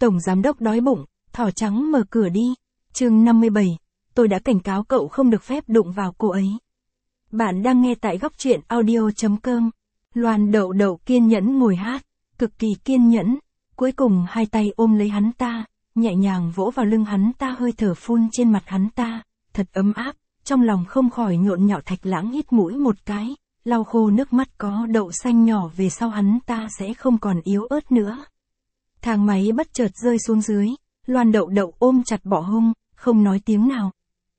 Tổng giám đốc đói bụng, thỏ trắng mở cửa đi. Chương 57, tôi đã cảnh cáo cậu không được phép đụng vào cô ấy. Bạn đang nghe tại góc truyện audio.com. Loan Đậu Đậu kiên nhẫn ngồi hát, cực kỳ kiên nhẫn, cuối cùng hai tay ôm lấy hắn ta, nhẹ nhàng vỗ vào lưng hắn ta, hơi thở phun trên mặt hắn ta, thật ấm áp, trong lòng không khỏi nhộn nhạo. Thạch Lãng hít mũi một cái, lau khô nước mắt, có đậu xanh nhỏ về sau hắn ta sẽ không còn yếu ớt nữa. Thang máy bất chợt rơi xuống dưới, Loan Đậu Đậu ôm chặt Bọ Hung, không nói tiếng nào.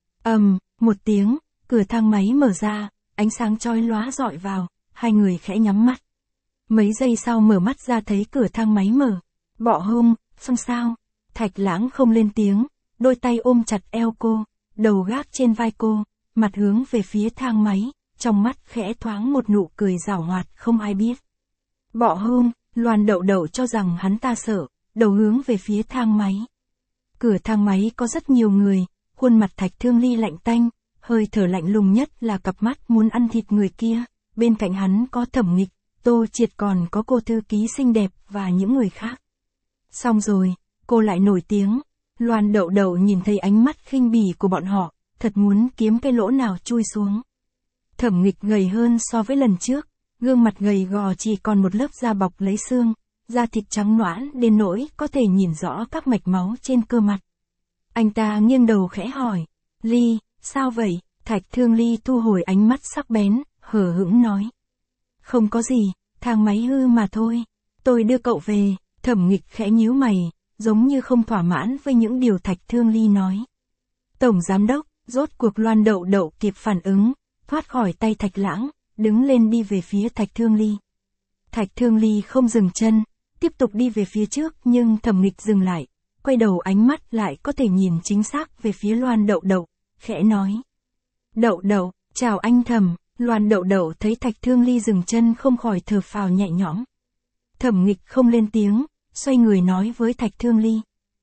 Một tiếng, cửa thang máy mở ra, ánh sáng chói lóa rọi vào, hai người khẽ nhắm mắt. Mấy giây sau mở mắt ra thấy cửa thang máy mở. Bọ Hung, xong sao? Thạch Lãng không lên tiếng, đôi tay ôm chặt eo cô, đầu gác trên vai cô, mặt hướng về phía thang máy, trong mắt khẽ thoáng một nụ cười giảo hoạt không ai biết. Bọ Hung, Loan Đậu Đậu cho rằng hắn ta sợ, đầu hướng về phía thang máy. Cửa thang máy có rất nhiều người, khuôn mặt Thạch Thương Ly lạnh tanh, hơi thở lạnh lùng nhất là cặp mắt muốn ăn thịt người kia, bên cạnh hắn có Thẩm Nghịch, Tô Triệt, còn có cô thư ký xinh đẹp và những người khác. Xong rồi, cô lại nổi tiếng. Loan Đậu Đậu nhìn thấy ánh mắt khinh bỉ của bọn họ, thật muốn kiếm cái lỗ nào chui xuống. Thẩm Nghịch gầy hơn so với lần trước, gương mặt gầy gò chỉ còn một lớp da bọc lấy xương, da thịt trắng nõn đến nỗi có thể nhìn rõ các mạch máu trên cơ mặt. Anh ta nghiêng đầu khẽ hỏi, Ly, sao vậy? Thạch Thương Ly thu hồi ánh mắt sắc bén, hờ hững nói. Không có gì, thang máy hư mà thôi, tôi đưa cậu về. Thẩm Nghịch khẽ nhíu mày, giống như không thỏa mãn với những điều Thạch Thương Ly nói. Tổng giám đốc, rốt cuộc Loan Đậu Đậu kịp phản ứng, thoát khỏi tay Thạch Lãng, đứng lên đi về phía Thạch Thương Ly. Thạch Thương Ly không dừng chân, tiếp tục đi về phía trước, nhưng Thẩm Nghịch dừng lại, quay đầu ánh mắt lại có thể nhìn chính xác về phía Loan Đậu Đậu, khẽ nói. Đậu Đậu, chào anh Thẩm. Loan Đậu Đậu thấy Thạch Thương Ly dừng chân không khỏi thở phào nhẹ nhõm. Thẩm Nghịch không lên tiếng, xoay người nói với Thạch Thương Ly.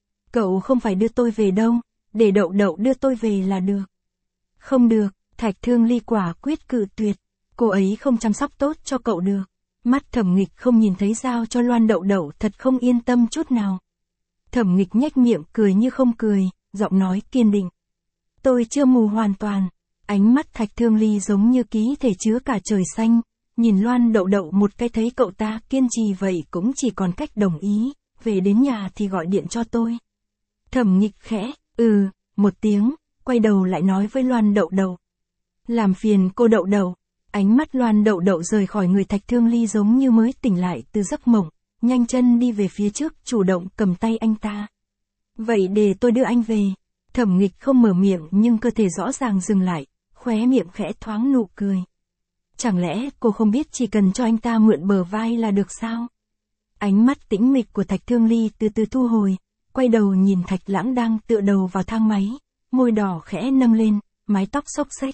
Cậu không phải đưa tôi về đâu, để Đậu Đậu đưa tôi về là được. Không được, Thạch Thương Ly quả quyết cự tuyệt, cô ấy không chăm sóc tốt cho cậu được. Mắt Thẩm Nghịch không nhìn thấy giao cho Loan Đậu Đậu thật không yên tâm chút nào. Thẩm Nghịch nhếch miệng cười như không cười, giọng nói kiên định. Tôi chưa mù hoàn toàn. Ánh mắt Thạch Thương Ly giống như ký thể chứa cả trời xanh, nhìn Loan Đậu Đậu một cái thấy cậu ta kiên trì vậy cũng chỉ còn cách đồng ý, về đến nhà thì gọi điện cho tôi. Thẩm Nghịch khẽ, một tiếng, quay đầu lại nói với Loan Đậu Đậu. Làm phiền cô Đậu Đậu. Ánh mắt Loan Đậu Đậu rời khỏi người Thạch Thương Ly giống như mới tỉnh lại từ giấc mộng, nhanh chân đi về phía trước, chủ động cầm tay anh ta. Vậy để tôi đưa anh về. Thẩm Nghịch không mở miệng nhưng cơ thể rõ ràng dừng lại, khóe miệng khẽ thoáng nụ cười. Chẳng lẽ cô không biết chỉ cần cho anh ta mượn bờ vai là được sao? Ánh mắt tĩnh mịch của Thạch Thương Ly từ từ thu hồi, quay đầu nhìn Thạch Lãng đang tựa đầu vào thang máy, môi đỏ khẽ nâng lên, mái tóc xốc xếch.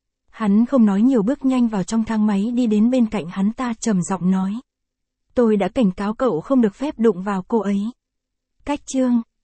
Hắn không nói nhiều, bước nhanh vào trong thang máy, đi đến bên cạnh hắn ta trầm giọng nói. Tôi đã cảnh cáo cậu không được phép đụng vào cô ấy. Cách chương